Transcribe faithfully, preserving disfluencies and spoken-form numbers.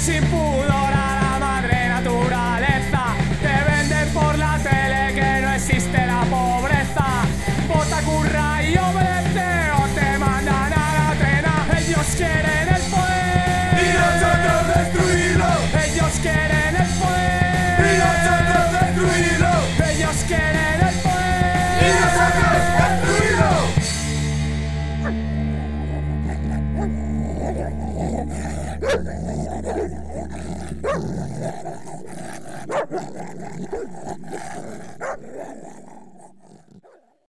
sin pudor a la madre naturaleza. Te venden por la tele que no existe la pobreza. Vota, curra y obedece o te mandan a la trena. Ellos quieren el poder y nosotros destruirlo. Ellos quieren el poder y nosotros destruirlo. Ellos quieren el poder y nosotros destruirlo. Yeah.